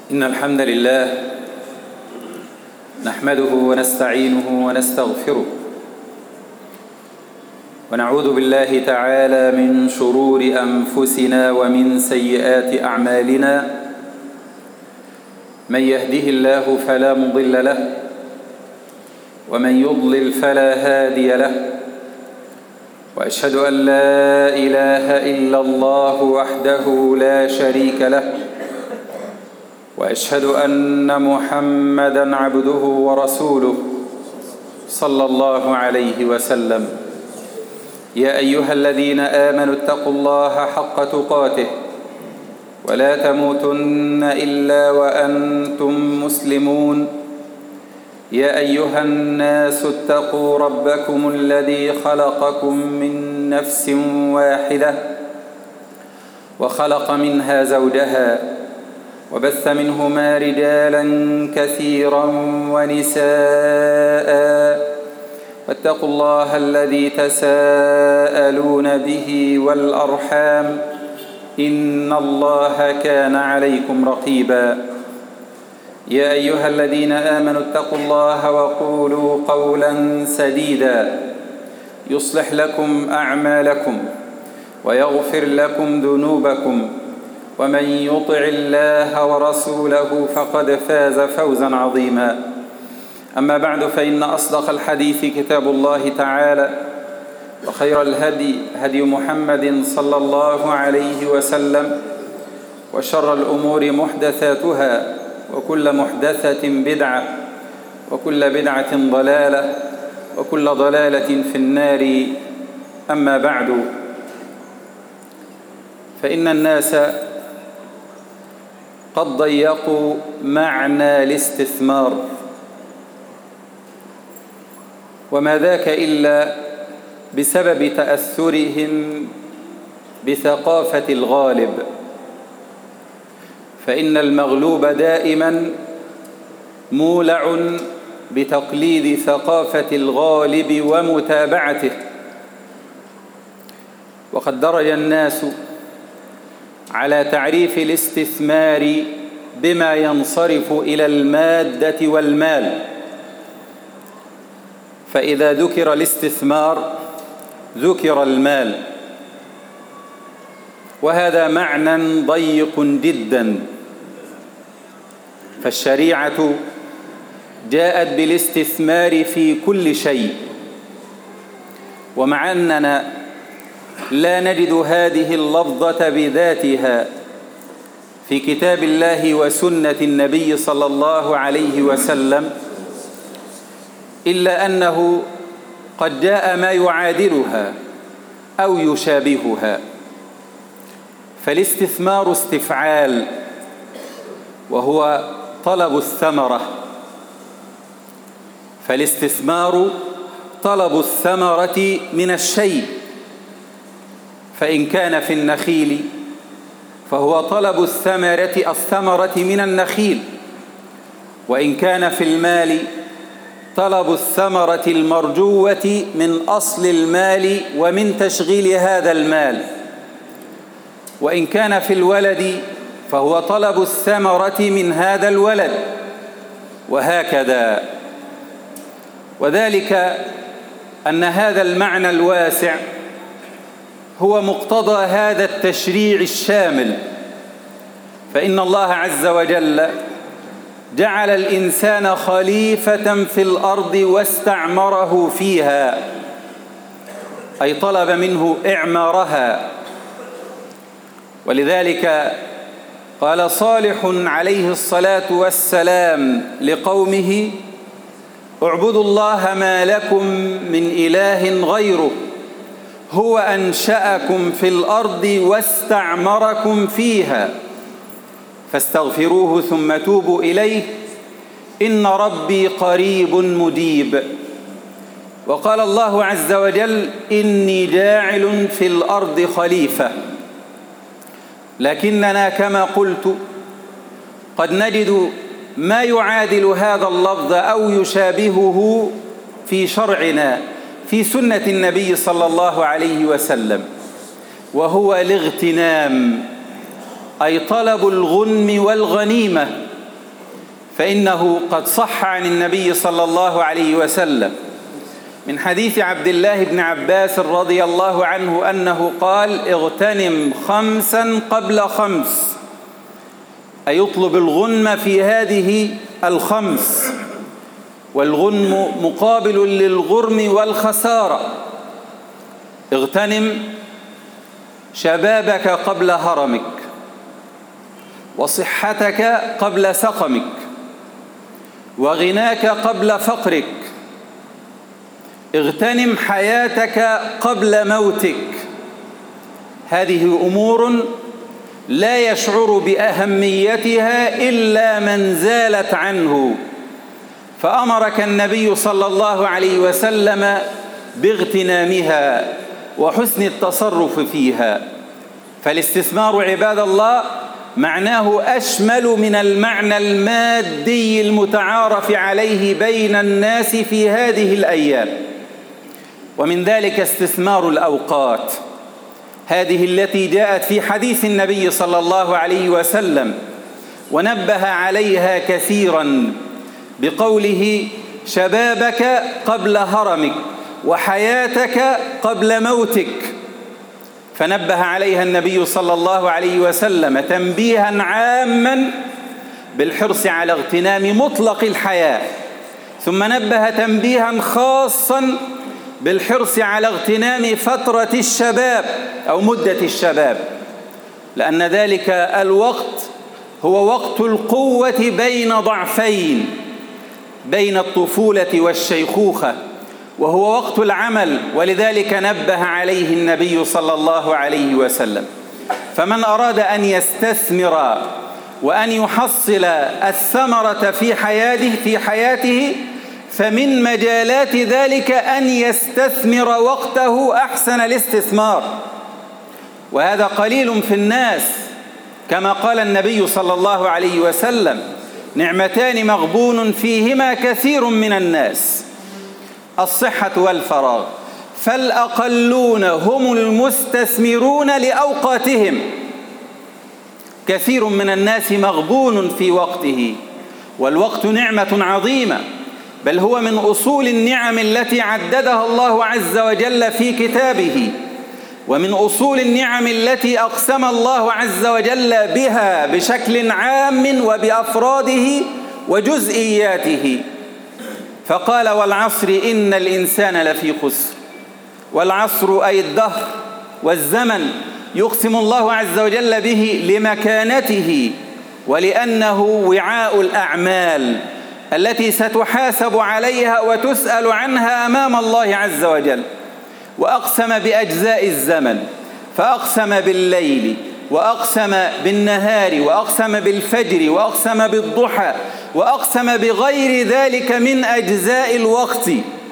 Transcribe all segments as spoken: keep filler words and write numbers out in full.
إن الحمد لله نحمده ونستعينه ونستغفره ونعوذ بالله تعالى من شرور أنفسنا ومن سيئات أعمالنا. من يهده الله فلا مضل له ومن يضلل فلا هادي له، وأشهد أن لا إله إلا الله وحده لا شريك له، وأشهد أن محمدًا عبده ورسوله صلى الله عليه وسلم. يا أيها الذين آمنوا اتقوا الله حق تقاته ولا تموتن إلا وأنتم مسلمون. يا أيها الناس اتقوا ربكم الذي خلقكم من نفس واحدة وخلق منها زوجها وبث منهما رجالا كثيرا ونساء، واتقوا الله الذي تساءلون به والأرحام إن الله كان عليكم رقيبا. يا أيها الذين آمنوا اتقوا الله وقولوا قولا سديدا يصلح لكم أعمالكم ويغفر لكم ذنوبكم، ومن يطع الله ورسوله فقد فاز فوزا عظيما. أما بعد، فإن أصدق الحديث كتاب الله تعالى، وخير الهدي هدي محمد صلى الله عليه وسلم، وشر الأمور محدثاتها، وكل محدثة بدعة، وكل بدعة ضلالة، وكل ضلالة في النار. أما بعد، فإن الناس قد ضيقوا معنى الاستثمار، وما ذاك إلا بسبب تأثرهم بثقافة الغالب، فإن المغلوب دائما مولع بتقليد ثقافة الغالب ومتابعته. وقد درج الناس على تعريف الاستثمار بما ينصرف إلى المادة والمال، فإذا ذكر الاستثمار ذكر المال، وهذا معنى ضيق جدا. فالشريعة جاءت بالاستثمار في كل شيء، ومع أننا لا نجد هذه اللفظة بذاتها في كتاب الله وسنة النبي صلى الله عليه وسلم، إلا أنه قد جاء ما يعادلها أو يشابهها. فالاستثمار استفعال، وهو طلب الثمرة. فالاستثمار طلب الثمرة من الشيء، فإن كان في النخيل فهو طلب الثمرة الثمرة من النخيل، وإن كان في المال طلب الثمرة المرجوة من أصل المال ومن تشغيل هذا المال، وإن كان في الولد فهو طلب الثمرة من هذا الولد، وهكذا. وذلك أن هذا المعنى الواسع هو مقتضى هذا التشريع الشامل، فإن الله عز وجل جعل الإنسان خليفة في الأرض واستعمره فيها، أي طلب منه إعمارها. ولذلك قال صالح عليه الصلاة والسلام لقومه: اعبدوا الله ما لكم من إله غيره، هو أنشأكم في الأرض واستعمركم فيها، فاستغفروه ثم توبوا إليه، إن ربي قريب مجيب. وقال الله عز وجل: إني جاعل في الأرض خليفة. لكننا كما قلت قد نجد ما يعادل هذا اللفظ أو يشابهه في شرعنا، في سنة النبي صلى الله عليه وسلم، وهو الاغتنام، أي طلب الغنم والغنيمة فإنه قد صح عن النبي صلى الله عليه وسلم من حديث عبد الله بن عباس رضي الله عنه أنه قال: اغتنم خمسا قبل خمس، أي يطلب الغنم في هذه الخمس، والغنم مقابل للغرم والخسارة. اغتنم شبابك قبل هرمك، وصحتك قبل سقمك، وغناك قبل فقرك. اغتنم حياتك قبل موتك. هذه أمور لا يشعر بأهميتها إلا من زالت عنه، فأمرك النبي صلى الله عليه وسلم باغتنامها وحسن التصرف فيها. فالاستثمار عباد الله معناه أشمل من المعنى المادي المتعارف عليه بين الناس في هذه الأيام، ومن ذلك استثمار الأوقات، هذه التي جاءت في حديث النبي صلى الله عليه وسلم ونبه عليها كثيرا بقوله: شبابك قبل هرمك، وحياتك قبل موتك. فنبه عليها النبي صلى الله عليه وسلم تنبيها عاما بالحرص على اغتنام مطلق الحياة، ثم نبه تنبيها خاصا بالحرص على اغتنام فترة الشباب أو مدة الشباب، لأن ذلك الوقت هو وقت القوة بين ضعفين، بين الطفولة والشيخوخة، وهو وقت العمل، ولذلك نبه عليه النبي صلى الله عليه وسلم. فمن أراد أن يستثمر وأن يحصل الثمرة في حياته في حياته فمن مجالات ذلك أن يستثمر وقته أحسن الاستثمار، وهذا قليل في الناس، كما قال النبي صلى الله عليه وسلم: نعمتان مغبون فيهما كثير من الناس، الصحة والفراغ، فالأقلون هم المستثمرون لأوقاتهم. كثير من الناس مغبون في وقته، والوقت نعمة عظيمة، بل هو من أصول النعم التي عددها الله عز وجل في كتابه، ومن أصول النعم التي أقسم الله عز وجل بها بشكل عام وبأفراده وجزئياته، فقال: والعصر إن الإنسان لفي خسر. والعصر أي الدهر والزمن يقسم الله عز وجل به لمكانته ولأنه وعاء الأعمال التي ستحاسب عليها وتسأل عنها أمام الله عز وجل. وأقسم بأجزاء الزمن، فأقسم بالليل، وأقسم بالنهار، وأقسم بالفجر، وأقسم بالضحى، وأقسم بغير ذلك من أجزاء الوقت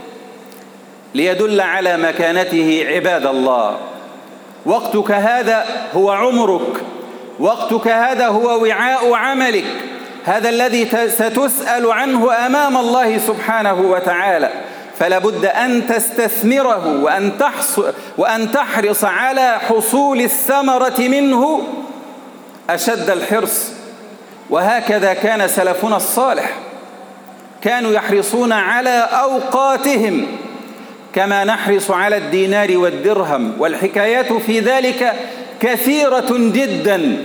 ليدل على مكانته. عباد الله، وقتك هذا هو عمرك، وقتك هذا هو وعاء عملك، هذا الذي ستسأل عنه أمام الله سبحانه وتعالى، فلا بد أن تستثمره وأن وأن تحرص على حصول الثمرة منه أشد الحرص. وهكذا كان سلفنا الصالح، كانوا يحرصون على أوقاتهم كما نحرص على الدينار والدرهم، والحكايات في ذلك كثيرة جدا،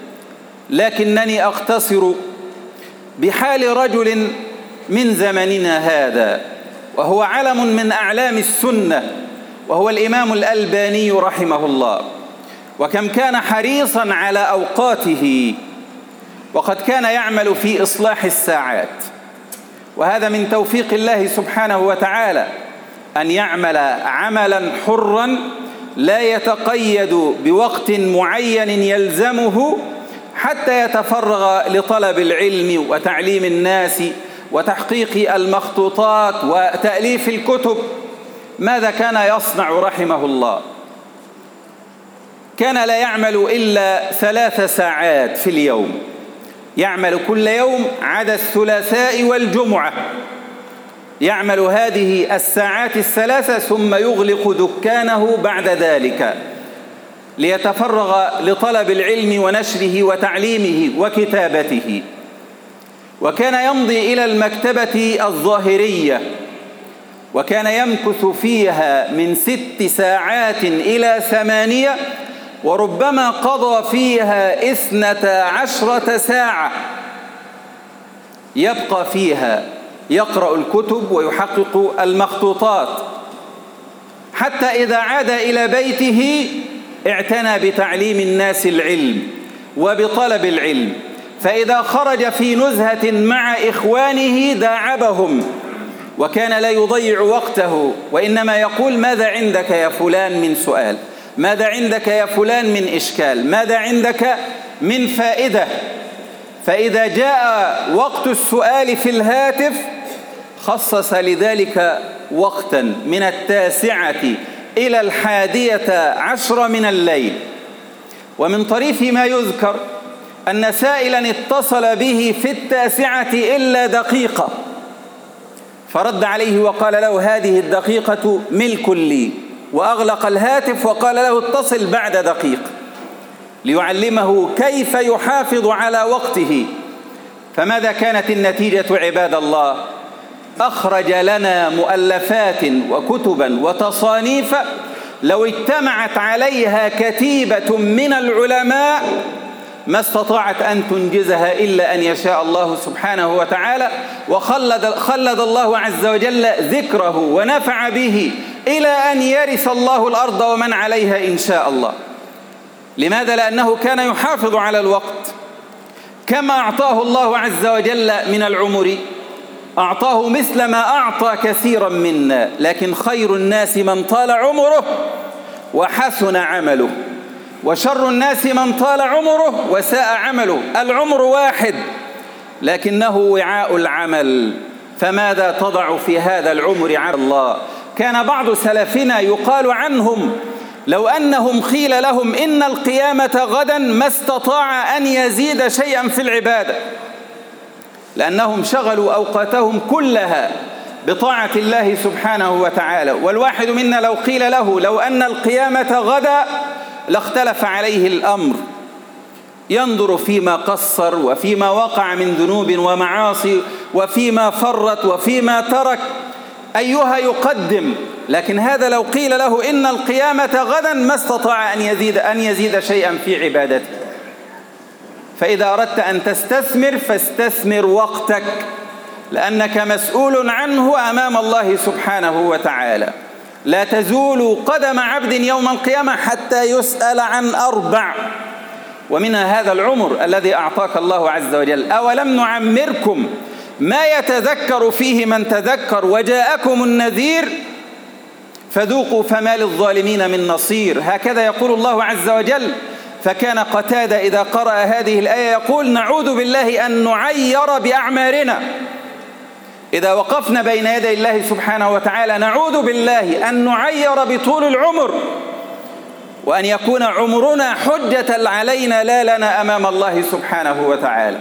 لكنني أقتصر بحال رجل من زمننا هذا، وهو علم من أعلام السنة، وهو الإمام الألباني رحمه الله. وكم كان حريصا على أوقاته، وقد كان يعمل في إصلاح الساعات، وهذا من توفيق الله سبحانه وتعالى، أن يعمل عملا حرا لا يتقيد بوقت معين يلزمه حتى يتفرغ لطلب العلم وتعليم الناس وتحقيق المخطوطات وتأليف الكتب. ماذا كان يصنع رحمه الله؟ كان لا يعمل إلا ثلاث ساعات في اليوم، يعمل كل يوم عدا الثلاثاء والجمعة، يعمل هذه الساعات الثلاثة ثم يغلق دكانه بعد ذلك ليتفرغ لطلب العلم ونشره وتعليمه وكتابته. وكان يمضي إلى المكتبة الظاهرية، وكان يمكث فيها من ست ساعات إلى ثمانية، وربما قضى فيها اثنتا عشرة ساعة يبقى فيها يقرأ الكتب ويحقق المخطوطات، حتى إذا عاد إلى بيته اعتنى بتعليم الناس العلم وبطلب العلم، فإذا خرج في نزهة مع إخوانه داعبهم، وكان لا يضيع وقته، وإنما يقول: ماذا عندك يا فلان من سؤال؟ ماذا عندك يا فلان من إشكال؟ ماذا عندك من فائدة؟ فإذا جاء وقت السؤال في الهاتف خصص لذلك وقتا من التاسعة إلى الحادية عشر من الليل. ومن طريف ما يذكر أن سائلا اتصل به في التاسعة إلا دقيقة، فرد عليه وقال له: هذه الدقيقة ملك لي، وأغلق الهاتف وقال له: اتصل بعد دقيقة، ليعلمه كيف يحافظ على وقته. فماذا كانت النتيجة عباد الله؟ أخرج لنا مؤلفات وكتبا وتصانيف لو اجتمعت عليها كتيبة من العلماء ما استطاعت أن تنجزها إلا أن يشاء الله سبحانه وتعالى، وخلد خلد الله عز وجل ذكره ونفع به إلى أن يرث الله الأرض ومن عليها إن شاء الله. لماذا؟ لأنه كان يحافظ على الوقت. كما أعطاه الله عز وجل من العمر أعطاه مثل ما أعطى كثيرا منا، لكن خير الناس من طال عمره وحسن عمله، وشر الناس من طال عمره وساء عمله. العمر واحد لكنه وعاء العمل، فماذا تضع في هذا العمر على الله؟ كان بعض سلفنا يقال عنهم: لو أنهم قيل لهم إن القيامة غدا ما استطاع أن يزيد شيئا في العبادة، لأنهم شغلوا أوقاتهم كلها بطاعة الله سبحانه وتعالى. والواحد منا لو قيل له لو أن القيامة غدا لاختلف عليه الأمر، ينظر فيما قصر وفيما وقع من ذنوب ومعاصي وفيما فرط وفيما ترك، أيها يقدم. لكن هذا لو قيل له إن القيامة غدا ما استطاع أن يزيد أن يزيد شيئا في عبادته. فإذا أردت أن تستثمر فاستثمر وقتك، لأنك مسؤول عنه أمام الله سبحانه وتعالى. لا تزول قدم عبد يوم القيامة حتى يسأل عن أربع، ومنها هذا العمر الذي أعطاك الله عز وجل. أولم نعمركم ما يتذكر فيه من تذكر وجاءكم النذير فذوقوا فما للظالمين من نصير. هكذا يقول الله عز وجل. فكان قتادة إذا قرأ هذه الآية يقول: نعوذ بالله أن نعير بأعمارنا. إذا وقفنا بين يدي الله سبحانه وتعالى نعوذ بالله أن نعير بطول العمر، وأن يكون عمرنا حجة علينا لا لنا أمام الله سبحانه وتعالى.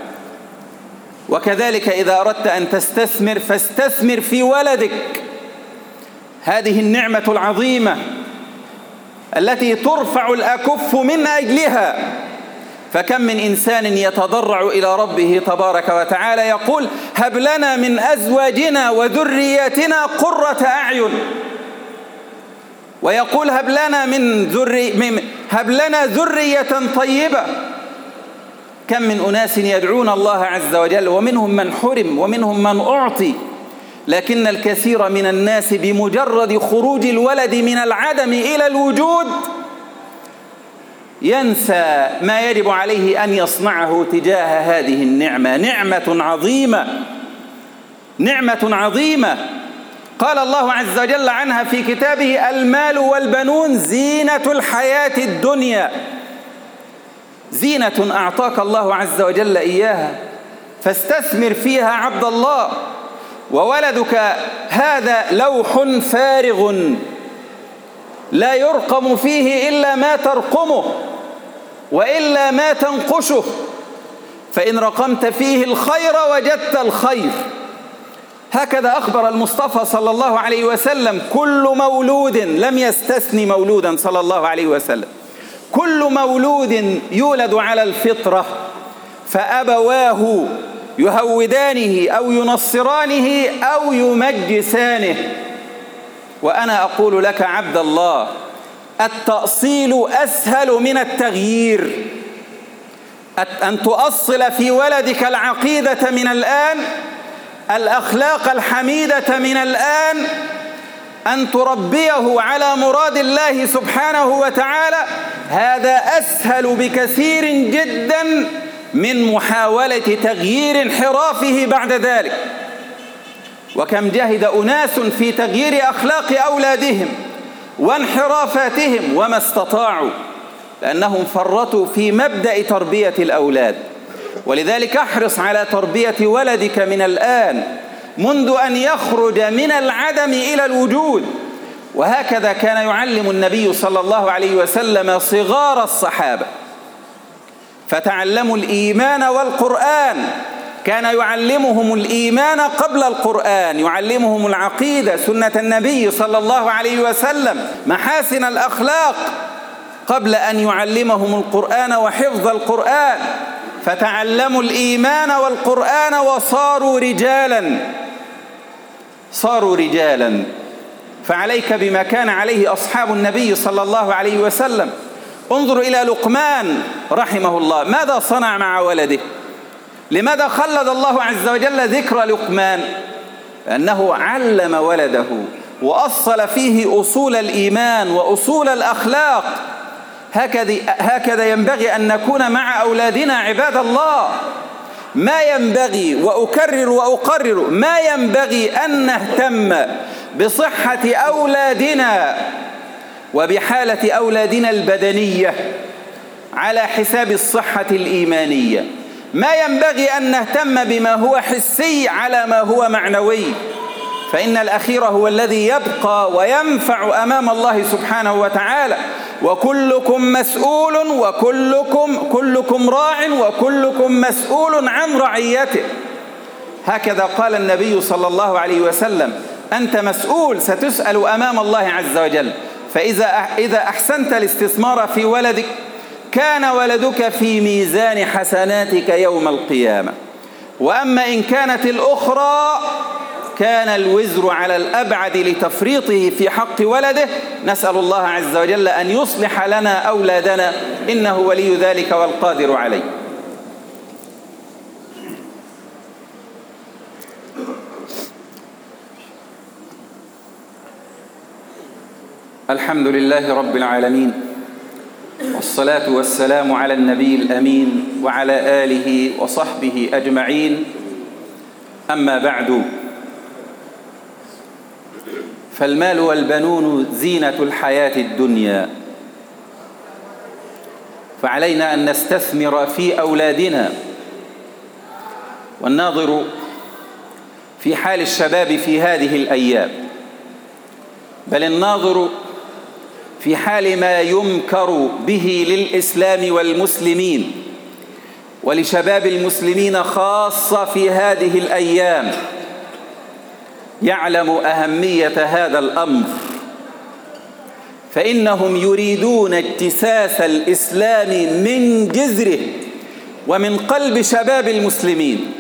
وكذلك إذا أردت أن تستثمر فاستثمر في ولدك، هذه النعمة العظيمة التي ترفع الأكف من أجلها. فكم من إنسان يتضرع إلى ربه تبارك وتعالى يقول: هب لنا من أزواجنا وذرياتنا قرة أعين، ويقول: هب لنا من ذري هب لنا ذرية طيبة. كم من أناس يدعون الله عز وجل، ومنهم من حرم ومنهم من أعطي، لكن الكثير من الناس بمجرد خروج الولد من العدم إلى الوجود ينسى ما يجب عليه أن يصنعه تجاه هذه النعمة. نعمة عظيمة، نعمة عظيمة. قال الله عز وجل عنها في كتابه: المال والبنون زينة الحياة الدنيا. زينة أعطاك الله عز وجل إياها، فاستثمر فيها عبد الله. وولدك هذا لوح فارغ لا يرقم فيه إلا ما ترقمه وإلا ما تنقشه، فإن رقمت فيه الخير وجدت الخير. هكذا أخبر المصطفى صلى الله عليه وسلم: كل مولود، لم يستثني مولودا صلى الله عليه وسلم، كل مولود يولد على الفطرة فأبواه يهودانه أو ينصرانه أو يمجسانه. وأنا أقول لك عبد الله، التأصيل أسهل من التغيير. أن تؤصل في ولدك العقيدة من الآن، الأخلاق الحميدة من الآن، أن تربيه على مراد الله سبحانه وتعالى، هذا أسهل بكثير جدا من محاولة تغيير انحرافه بعد ذلك. وكم جهد أناس في تغيير أخلاق أولادهم وانحرافاتهم وما استطاعوا، لأنهم فرطوا في مبدأ تربية الأولاد. ولذلك احرص على تربية ولدك من الآن، منذ أن يخرج من العدم إلى الوجود. وهكذا كان يعلم النبي صلى الله عليه وسلم صغار الصحابة، فتعلموا الإيمان والقرآن. كان يعلمهم الإيمان قبل القرآن، يعلمهم العقيدة، سنة النبي صلى الله عليه وسلم، محاسن الأخلاق، قبل أن يعلمهم القرآن وحفظ القرآن. فتعلموا الإيمان والقرآن وصاروا رجالا، صاروا رجالا. فعليك بما كان عليه أصحاب النبي صلى الله عليه وسلم. انظر إلى لقمان رحمه الله، ماذا صنع مع ولده؟ لماذا خلد الله عز وجل ذكر لقمان؟ لأنه علم ولده وأصل فيه أصول الإيمان وأصول الأخلاق. هكذا هكذا ينبغي أن نكون مع أولادنا عباد الله. ما ينبغي، وأكرر وأقرر، ما ينبغي أن نهتم بصحة أولادنا وبحالة أولادنا البدنية على حساب الصحة الإيمانية. ما ينبغي أن نهتم بما هو حسي على ما هو معنوي، فإن الأخير هو الذي يبقى وينفع أمام الله سبحانه وتعالى. وكلكم مسؤول وكلكم كلكم راع وكلكم مسؤول عن رعيته. هكذا قال النبي صلى الله عليه وسلم: أنت مسؤول، ستسأل أمام الله عز وجل. فإذا إذا أحسنت الاستثمار في ولدك كان ولدك في ميزان حسناتك يوم القيامة. وأما إن كانت الأخرى كان الوزر على الأبعد لتفريطه في حق ولده. نسأل الله عز وجل أن يصلح لنا أولادنا، إنه ولي ذلك والقادر عليه. الحمد لله رب العالمين، والصلاة والسلام على النبي الأمين وعلى آله وصحبه أجمعين. أما بعد، فالمال والبنون زينة الحياة الدنيا، فعلينا أن نستثمر في أولادنا. والناظر في حال الشباب في هذه الأيام، بل الناظر في حال ما يمكر به للإسلام والمسلمين ولشباب المسلمين خاصة في هذه الأيام، يعلم أهمية هذا الأمر. فإنهم يريدون اجتساس الإسلام من جذره ومن قلب شباب المسلمين،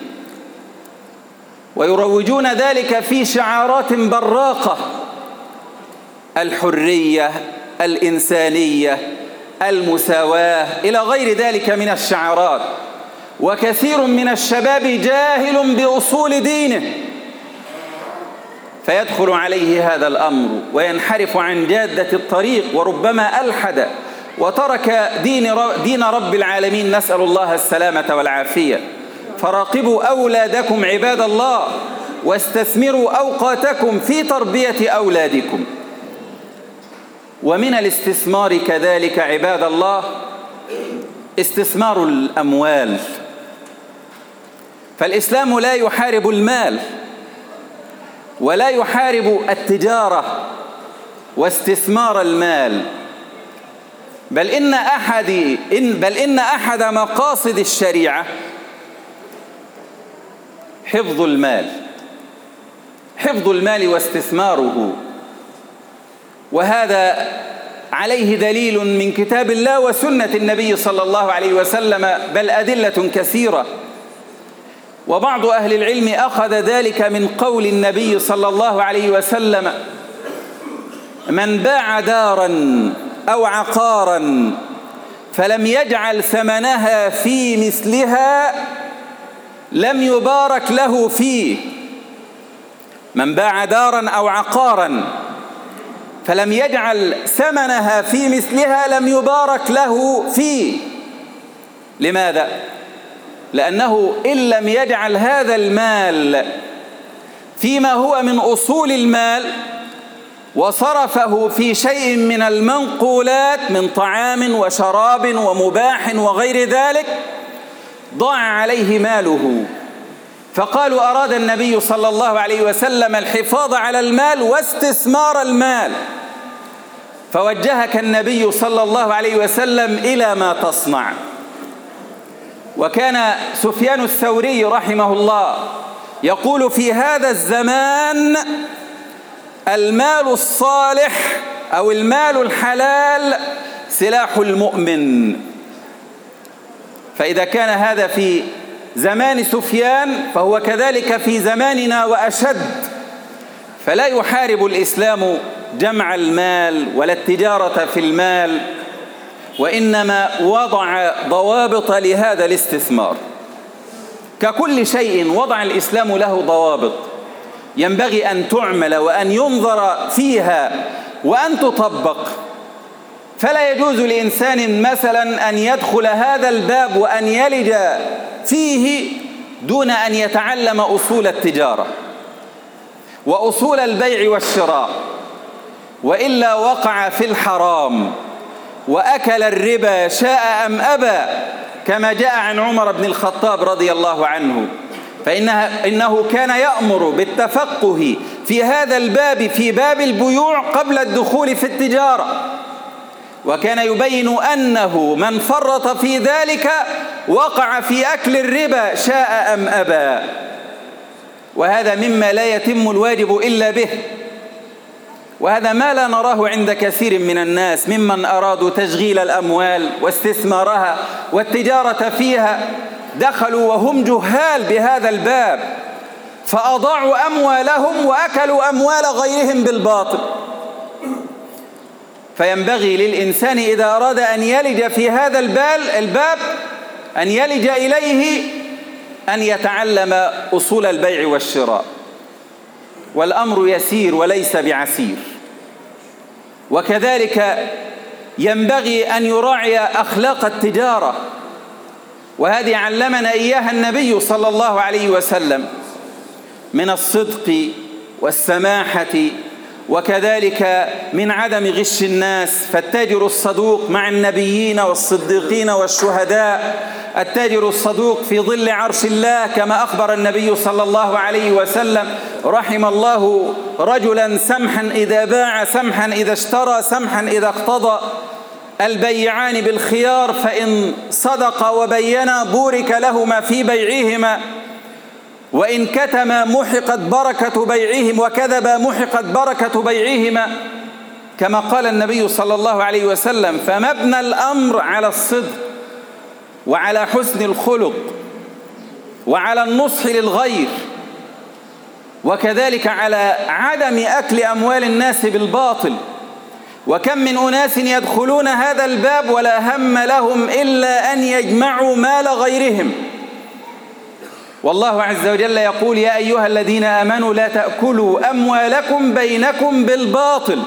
ويروجون ذلك في شعارات براقة: الحرية، الإنسانية، المساواة، إلى غير ذلك من الشعارات. وكثير من الشباب جاهل بأصول دينه، فيدخل عليه هذا الأمر وينحرف عن جادة الطريق، وربما ألحد وترك دين دين رب العالمين. نسأل الله السلامة والعافية. فراقبوا أولادكم عباد الله، واستثمروا أوقاتكم في تربية أولادكم. ومن الاستثمار كذلك عباد الله استثمار الأموال. فالإسلام لا يحارب المال، ولا يحارب التجارة واستثمار المال، بل إن أحد إن بل إن أحد مقاصد الشريعة حفظ المال، حفظ المال واستثماره. وهذا عليه دليل من كتاب الله وسنة النبي صلى الله عليه وسلم، بل أدلة كثيرة. وبعض أهل العلم أخذ ذلك من قول النبي صلى الله عليه وسلم: من باع دارا أو عقارا فلم يجعل ثمنها في مثلها لم يبارك له فيه. من باع دارا أو عقارا فلم يجعل ثمنها في مثلها لم يبارك له فيه. لماذا؟ لأنه إن لم يجعل هذا المال فيما هو من أصول المال وصرفه في شيء من المنقولات من طعام وشراب ومباح وغير ذلك ضاع عليه ماله. فقالوا: أراد النبي صلى الله عليه وسلم الحفاظ على المال واستثمار المال، فوجهك النبي صلى الله عليه وسلم إلى ما تصنع. وكان سفيان الثوري رحمه الله يقول: في هذا الزمان المال الصالح أو المال الحلال سلاح المؤمن. فإذا كان هذا في زمان سفيان فهو كذلك في زماننا وأشد. فلا يحارب الإسلام جمع المال ولا التجارة في المال، وإنما وضع ضوابط لهذا الاستثمار. ككل شيء وضع الإسلام له ضوابط ينبغي أن تعمل وأن ينظر فيها وأن تطبق. فلا يجوز لإنسان مثلا أن يدخل هذا الباب وأن يلج فيه دون أن يتعلم أصول التجارة وأصول البيع والشراء، وإلا وقع في الحرام وأكل الربا شاء أم أبى، كما جاء عن عمر بن الخطاب رضي الله عنه، فإنها إنه كان يأمر بالتفقه في هذا الباب في باب البيوع قبل الدخول في التجارة، وكان يبين أنه من فرط في ذلك وقع في أكل الربا شاء أم أبى. وهذا مما لا يتم الواجب إلا به، وهذا ما لا نراه عند كثير من الناس ممن أرادوا تشغيل الأموال واستثمارها والتجارة فيها. دخلوا وهم جهال بهذا الباب فأضاعوا أموالهم وأكلوا أموال غيرهم بالباطل. فينبغي للإنسان إذا أراد أن يلج في هذا الباب أن يلج إليه أن يتعلم أصول البيع والشراء، والأمر يسير وليس بعسير. وكذلك ينبغي أن يراعي أخلاق التجارة، وهذه علمنا إياها النبي صلى الله عليه وسلم من الصدق والسماحة، وكذلك من عدم غش الناس. فالتاجر الصدوق مع النبيين والصديقين والشهداء، التاجر الصدوق في ظل عرش الله، كما أخبر النبي صلى الله عليه وسلم: رحم الله رجلا سمحا إذا باع، سمحا إذا اشترى، سمحا إذا اقتضى، البيعان بالخيار، فإن صدقا وبينا بورك لهما في بيعهما، وإن كتما محقت بركة بيعهم، وكذبا محقت بركة بيعهما، كما قال النبي صلى الله عليه وسلم. فمبنى الأمر على الصدق وعلى حسن الخلق وعلى النصح للغير، وكذلك على عدم أكل أموال الناس بالباطل. وكم من أناس يدخلون هذا الباب ولا هم لهم إلا أن يجمعوا مال غيرهم. والله عز وجل يقول: يا أيها الذين آمنوا لا تأكلوا أموالكم بينكم بالباطل،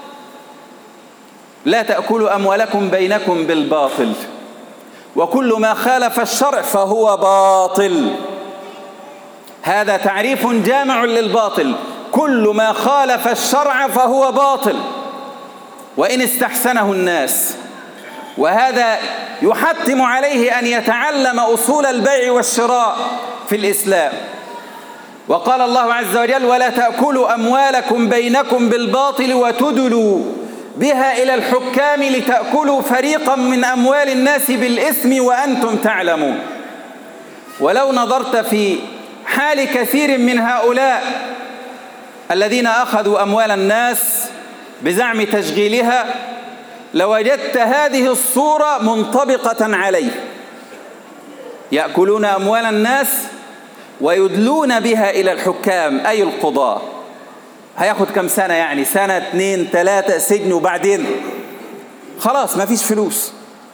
لا تأكلوا أموالكم بينكم بالباطل، وكل ما خالف الشرع فهو باطل. هذا تعريف جامع للباطل: كل ما خالف الشرع فهو باطل وإن استحسنه الناس. وهذا يحتم عليه أن يتعلم أصول البيع والشراء في الإسلام. وقال الله عز وجل: ولا تأكلوا أموالكم بينكم بالباطل وتدلوا بها إلى الحكام لتأكلوا فريقا من أموال الناس بالإثم وأنتم تعلمون. ولو نظرت في حال كثير من هؤلاء الذين أخذوا أموال الناس بزعم تشغيلها لوجدت هذه الصورة منطبقة عليه: يأكلون أموال الناس ويدلون بها إلى الحكام أي القضاة. هياخد كم سنة يعني؟ سنة اتنين تلاتة سجن، وبعدين خلاص ما فيش فلوس.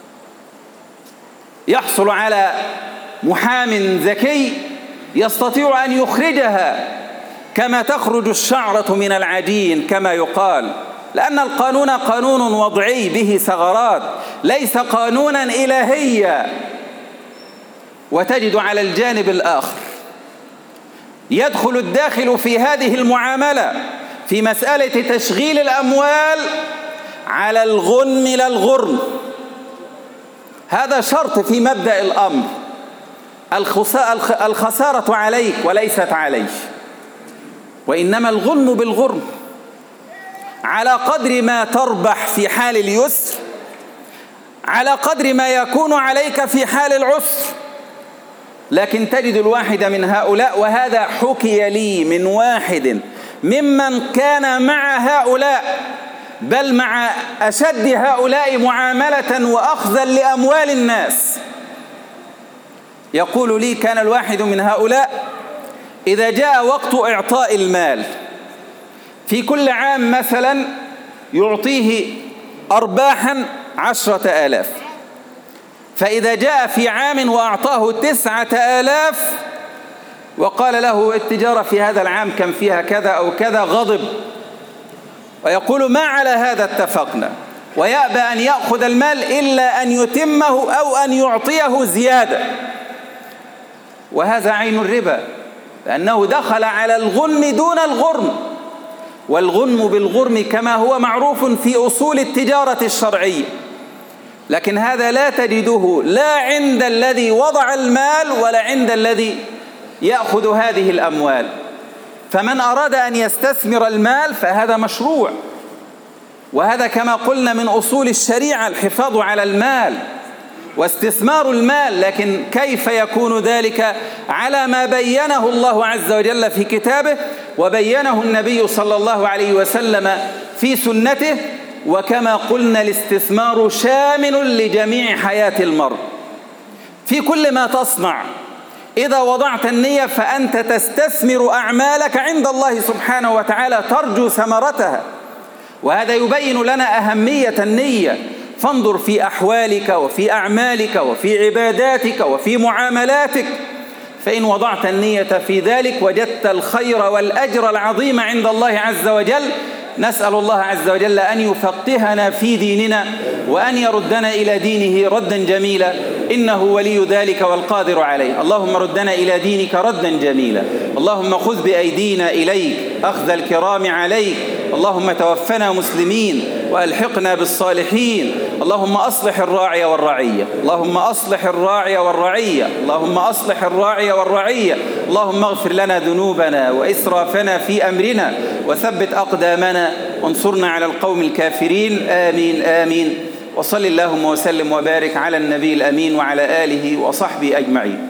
يحصل على محام ذكي يستطيع أن يخرجها كما تخرج الشعرة من العجين كما يقال، لأن القانون قانون وضعي به ثغرات، ليس قانونا إلهيا. وتجد على الجانب الآخر يدخل الداخل في هذه المعاملة في مسألة تشغيل الأموال على الغنم لا الغرم. هذا شرط في مبدأ الأمر، الخسارة عليك وليست عليك، وإنما الغنم بالغرم على قدر ما تربح في حال اليسر، على قدر ما يكون عليك في حال العسر. لكن تجد الواحد من هؤلاء، وهذا حكي لي من واحد ممن كان مع هؤلاء، بل مع أشد هؤلاء معاملة وأخذا لأموال الناس، يقول لي كان الواحد من هؤلاء إذا جاء وقت إعطاء المال في كل عام مثلا يعطيه أرباحا عشرة آلاف، فإذا جاء في عام وأعطاه تسعة آلاف وقال له التجارة في هذا العام كان فيها كذا أو كذا، غضب ويقول ما على هذا اتفقنا، ويأبى أن يأخذ المال إلا أن يتمه أو أن يعطيه زيادة. وهذا عين الربا، لأنه دخل على الغنم دون الغرم، والغنم بالغرم كما هو معروف في أصول التجارة الشرعية. لكن هذا لا تجده لا عند الذي وضع المال ولا عند الذي يأخذ هذه الأموال. فمن أراد أن يستثمر المال فهذا مشروع، وهذا كما قلنا من أصول الشريعة الحفاظ على المال واستثمار المال. لكن كيف يكون ذلك على ما بينه الله عز وجل في كتابه وبينه النبي صلى الله عليه وسلم في سنته؟ وكما قلنا الاستثمار شامل لجميع حياة المرء في كل ما تصنع. إذا وضعت النية فأنت تستثمر أعمالك عند الله سبحانه وتعالى ترجو ثمرتها، وهذا يبين لنا أهمية النية. فانظر في أحوالك وفي أعمالك وفي عباداتك وفي معاملاتك، فإن وضعت النية في ذلك وجدت الخير والأجر العظيم عند الله عز وجل. نسأل الله عز وجل أن يفقهنا في ديننا وأن يردنا إلى دينه ردا جميلا، إنه ولي ذلك والقادر عليه. اللهم ردنا إلى دينك ردا جميلا، اللهم خذ بأيدينا إليك أخذ الكرام عليك، اللهم توفنا مسلمين وألحقنا بالصالحين. اللهم أصلح الراعي والرعية، اللهم أصلح الراعي والرعية، اللهم أصلح الراعي والرعية. اللهم اغفر لنا ذنوبنا وإسرافنا في أمرنا وثبت أقدامنا وانصرنا على القوم الكافرين. آمين آمين. وصل اللهم وسلم وبارك على النبي الأمين وعلى آله وصحبه أجمعين.